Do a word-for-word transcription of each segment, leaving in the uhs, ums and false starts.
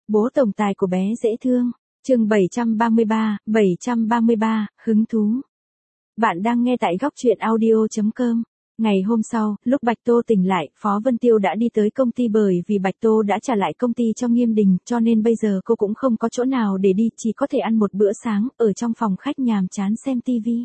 Bố tổng tài của bé dễ thương. Chương bảy trăm ba mươi ba, bảy trăm ba mươi ba, hứng thú. Bạn đang nghe tại góc truyện audio chấm com. Ngày hôm sau, lúc Bạch Tô tỉnh lại, Phó Vân Tiêu đã đi tới công ty bởi vì Bạch Tô đã trả lại công ty cho Nghiêm Đình, cho nên bây giờ cô cũng không có chỗ nào để đi, chỉ có thể ăn một bữa sáng, ở trong phòng khách nhàm chán xem tivi.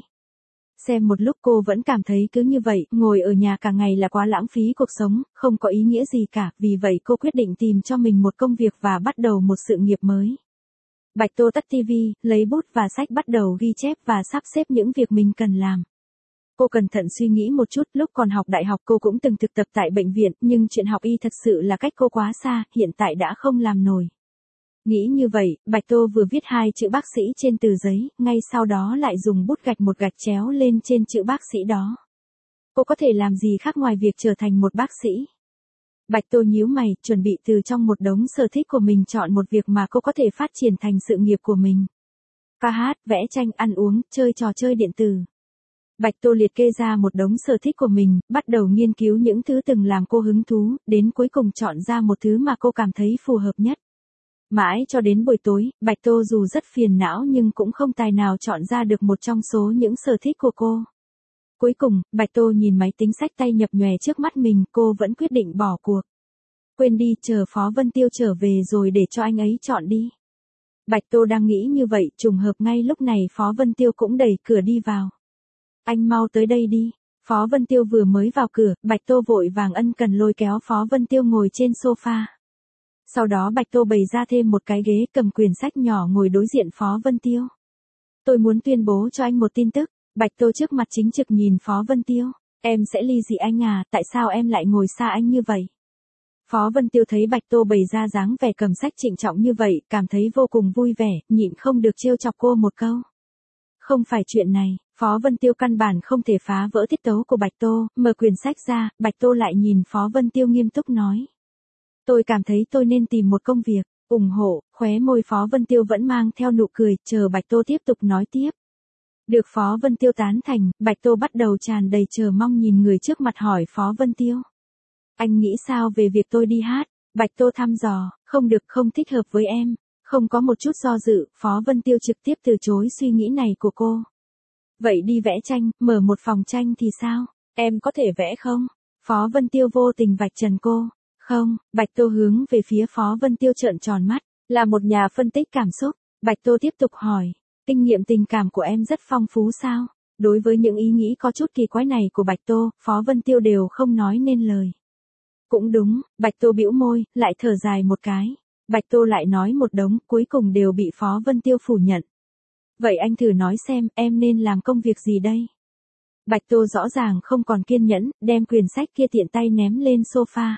Xem một lúc cô vẫn cảm thấy cứ như vậy, ngồi ở nhà cả ngày là quá lãng phí cuộc sống, không có ý nghĩa gì cả, vì vậy cô quyết định tìm cho mình một công việc và bắt đầu một sự nghiệp mới. Bạch Tô tắt tivi, lấy bút và sách bắt đầu ghi chép và sắp xếp những việc mình cần làm. Cô cẩn thận suy nghĩ một chút, lúc còn học đại học cô cũng từng thực tập tại bệnh viện, nhưng chuyện học y thật sự là cách cô quá xa, hiện tại đã không làm nổi. Nghĩ như vậy, Bạch Tô vừa viết hai chữ bác sĩ trên tờ giấy, ngay sau đó lại dùng bút gạch một gạch chéo lên trên chữ bác sĩ đó. Cô có thể làm gì khác ngoài việc trở thành một bác sĩ? Bạch Tô nhíu mày, chuẩn bị từ trong một đống sở thích của mình chọn một việc mà cô có thể phát triển thành sự nghiệp của mình. Ca hát, vẽ tranh, ăn uống, chơi trò chơi điện tử. Bạch Tô liệt kê ra một đống sở thích của mình, bắt đầu nghiên cứu những thứ từng làm cô hứng thú, đến cuối cùng chọn ra một thứ mà cô cảm thấy phù hợp nhất. Mãi cho đến buổi tối, Bạch Tô dù rất phiền não nhưng cũng không tài nào chọn ra được một trong số những sở thích của cô. Cuối cùng, Bạch Tô nhìn máy tính xách tay nhập nhòe trước mắt mình, cô vẫn quyết định bỏ cuộc. Quên đi, chờ Phó Vân Tiêu trở về rồi để cho anh ấy chọn đi. Bạch Tô đang nghĩ như vậy, trùng hợp ngay lúc này Phó Vân Tiêu cũng đẩy cửa đi vào. Anh mau tới đây đi. Phó Vân Tiêu vừa mới vào cửa, Bạch Tô vội vàng ân cần lôi kéo Phó Vân Tiêu ngồi trên sofa. Sau đó Bạch Tô bày ra thêm một cái ghế, cầm quyển sách nhỏ ngồi đối diện Phó Vân Tiêu. Tôi muốn tuyên bố cho anh một tin tức. Bạch Tô trước mặt chính trực nhìn Phó Vân Tiêu. Em sẽ ly dị anh à, tại sao em lại ngồi xa anh như vậy? Phó Vân Tiêu thấy Bạch Tô bày ra dáng vẻ cầm sách trịnh trọng như vậy, cảm thấy vô cùng vui vẻ, nhịn không được trêu chọc cô một câu. Không phải chuyện này, Phó Vân Tiêu căn bản không thể phá vỡ tiết tấu của Bạch Tô, mở quyển sách ra, Bạch Tô lại nhìn Phó Vân Tiêu nghiêm túc nói. Tôi cảm thấy tôi nên tìm một công việc, ủng hộ, khóe môi Phó Vân Tiêu vẫn mang theo nụ cười, chờ Bạch Tô tiếp tục nói tiếp. Được Phó Vân Tiêu tán thành, Bạch Tô bắt đầu tràn đầy chờ mong nhìn người trước mặt hỏi Phó Vân Tiêu. Anh nghĩ sao về việc tôi đi hát? Bạch Tô thăm dò, không được, không thích hợp với em. Không có một chút do dự, Phó Vân Tiêu trực tiếp từ chối suy nghĩ này của cô. Vậy đi vẽ tranh, mở một phòng tranh thì sao? Em có thể vẽ không? Phó Vân Tiêu vô tình vạch trần cô. Không, Bạch Tô hướng về phía Phó Vân Tiêu trợn tròn mắt, là một nhà phân tích cảm xúc. Bạch Tô tiếp tục hỏi, kinh nghiệm tình cảm của em rất phong phú sao? Đối với những ý nghĩ có chút kỳ quái này của Bạch Tô, Phó Vân Tiêu đều không nói nên lời. Cũng đúng, Bạch Tô bĩu môi, lại thở dài một cái. Bạch Tô lại nói một đống, cuối cùng đều bị Phó Vân Tiêu phủ nhận. Vậy anh thử nói xem, em nên làm công việc gì đây? Bạch Tô rõ ràng không còn kiên nhẫn, đem quyển sách kia tiện tay ném lên sofa.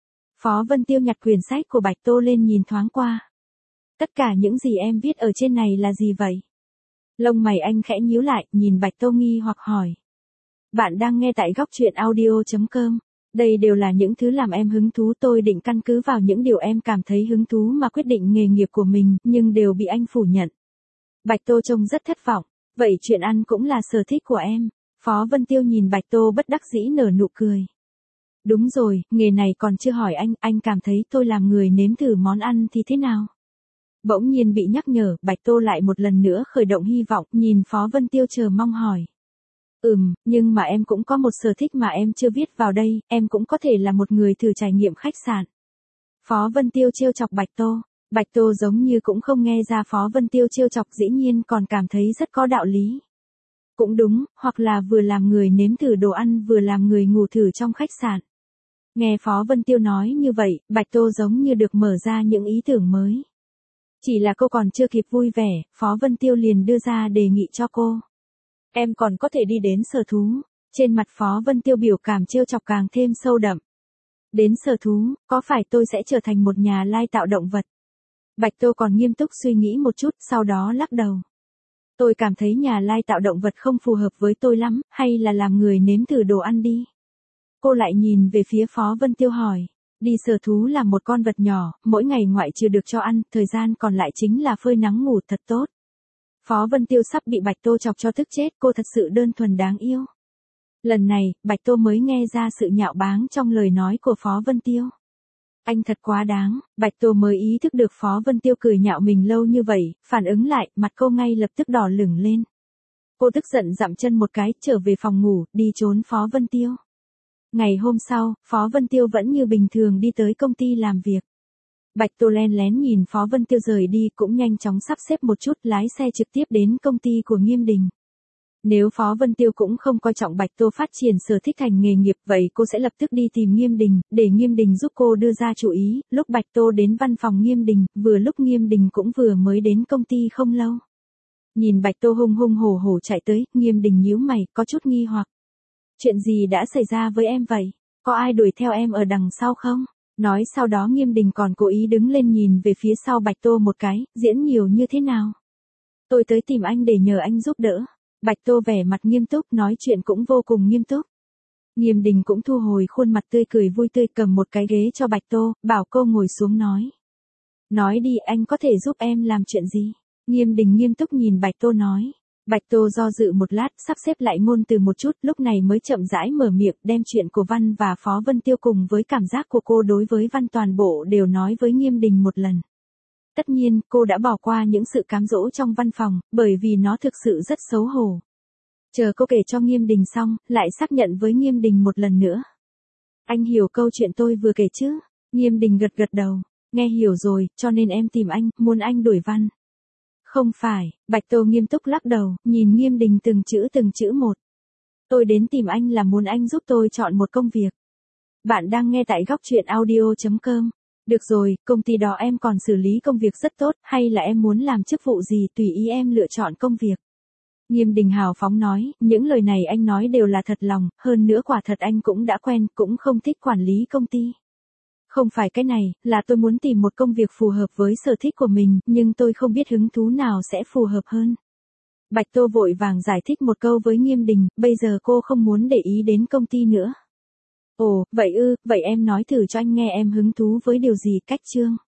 Phó Vân Tiêu nhặt quyển sách của Bạch Tô lên nhìn thoáng qua. Tất cả những gì em viết ở trên này là gì vậy? Lông mày anh khẽ nhíu lại, nhìn Bạch Tô nghi hoặc hỏi. Bạn đang nghe tại góc truyện audio chấm com. Đây đều là những thứ làm em hứng thú, tôi định căn cứ vào những điều em cảm thấy hứng thú mà quyết định nghề nghiệp của mình, nhưng đều bị anh phủ nhận. Bạch Tô trông rất thất vọng. Vậy chuyện ăn cũng là sở thích của em. Phó Vân Tiêu nhìn Bạch Tô bất đắc dĩ nở nụ cười. Đúng rồi, nghề này còn chưa hỏi anh, anh cảm thấy tôi làm người nếm thử món ăn thì thế nào? Bỗng nhiên bị nhắc nhở, Bạch Tô lại một lần nữa khởi động hy vọng, nhìn Phó Vân Tiêu chờ mong hỏi. Ừm, nhưng mà em cũng có một sở thích mà em chưa viết vào đây, em cũng có thể là một người thử trải nghiệm khách sạn. Phó Vân Tiêu trêu chọc Bạch Tô. Bạch Tô giống như cũng không nghe ra Phó Vân Tiêu trêu chọc, dĩ nhiên còn cảm thấy rất có đạo lý. Cũng đúng, hoặc là vừa làm người nếm thử đồ ăn vừa làm người ngủ thử trong khách sạn. Nghe Phó Vân Tiêu nói như vậy, Bạch Tô giống như được mở ra những ý tưởng mới. Chỉ là cô còn chưa kịp vui vẻ, Phó Vân Tiêu liền đưa ra đề nghị cho cô. Em còn có thể đi đến sở thú. Trên mặt Phó Vân Tiêu biểu cảm trêu chọc càng thêm sâu đậm. Đến sở thú, có phải tôi sẽ trở thành một nhà lai tạo động vật? Bạch Tô còn nghiêm túc suy nghĩ một chút, sau đó lắc đầu. Tôi cảm thấy nhà lai tạo động vật không phù hợp với tôi lắm, hay là làm người nếm thử đồ ăn đi. Cô lại nhìn về phía Phó Vân Tiêu hỏi. Đi sở thú là một con vật nhỏ, mỗi ngày ngoại trừ được cho ăn, thời gian còn lại chính là phơi nắng ngủ thật tốt. Phó Vân Tiêu sắp bị Bạch Tô chọc cho tức chết, cô thật sự đơn thuần đáng yêu. Lần này, Bạch Tô mới nghe ra sự nhạo báng trong lời nói của Phó Vân Tiêu. Anh thật quá đáng, Bạch Tô mới ý thức được Phó Vân Tiêu cười nhạo mình lâu như vậy, phản ứng lại, mặt cô ngay lập tức đỏ lửng lên. Cô tức giận dậm chân một cái, trở về phòng ngủ, đi trốn Phó Vân Tiêu. Ngày hôm sau, Phó Vân Tiêu vẫn như bình thường đi tới công ty làm việc. Bạch Tô len lén nhìn Phó Vân Tiêu rời đi cũng nhanh chóng sắp xếp một chút lái xe trực tiếp đến công ty của Nghiêm Đình. Nếu Phó Vân Tiêu cũng không coi trọng Bạch Tô phát triển sở thích thành nghề nghiệp vậy cô sẽ lập tức đi tìm Nghiêm Đình, để Nghiêm Đình giúp cô đưa ra chủ ý. Lúc Bạch Tô đến văn phòng Nghiêm Đình, vừa lúc Nghiêm Đình cũng vừa mới đến công ty không lâu. Nhìn Bạch Tô hung hung hổ hổ chạy tới, Nghiêm Đình nhíu mày, có chút nghi hoặc. Chuyện gì đã xảy ra với em vậy? Có ai đuổi theo em ở đằng sau không? Nói sau đó Nghiêm Đình còn cố ý đứng lên nhìn về phía sau Bạch Tô một cái, diễn nhiều như thế nào? Tôi tới tìm anh để nhờ anh giúp đỡ. Bạch Tô vẻ mặt nghiêm túc nói chuyện cũng vô cùng nghiêm túc. Nghiêm Đình cũng thu hồi khuôn mặt tươi cười vui tươi cầm một cái ghế cho Bạch Tô, bảo cô ngồi xuống nói. Nói đi anh có thể giúp em làm chuyện gì? Nghiêm Đình nghiêm túc nhìn Bạch Tô nói. Bạch Tô do dự một lát, sắp xếp lại ngôn từ một chút, lúc này mới chậm rãi mở miệng đem chuyện của Văn và Phó Vân Tiêu cùng với cảm giác của cô đối với Văn toàn bộ đều nói với Nghiêm Đình một lần. Tất nhiên, cô đã bỏ qua những sự cám dỗ trong văn phòng, bởi vì nó thực sự rất xấu hổ. Chờ cô kể cho Nghiêm Đình xong, lại xác nhận với Nghiêm Đình một lần nữa. Anh hiểu câu chuyện tôi vừa kể chứ? Nghiêm Đình gật gật đầu. Nghe hiểu rồi, cho nên em tìm anh, muốn anh đuổi Văn. Không phải, Bạch Tô nghiêm túc lắc đầu, nhìn Nghiêm Đình từng chữ từng chữ một. Tôi đến tìm anh là muốn anh giúp tôi chọn một công việc. Bạn đang nghe tại góc truyện audio chấm com. Được rồi, công ty đó em còn xử lý công việc rất tốt, hay là em muốn làm chức vụ gì tùy ý em lựa chọn công việc. Nghiêm Đình hào phóng nói, những lời này anh nói đều là thật lòng, hơn nữa quả thật anh cũng đã quen, cũng không thích quản lý công ty. Không phải cái này, là tôi muốn tìm một công việc phù hợp với sở thích của mình, nhưng tôi không biết hứng thú nào sẽ phù hợp hơn. Bạch Tô vội vàng giải thích một câu với Nghiêm Đình, bây giờ cô không muốn để ý đến công ty nữa. Ồ, vậy ư, vậy em nói thử cho anh nghe em hứng thú với điều gì, cách chương.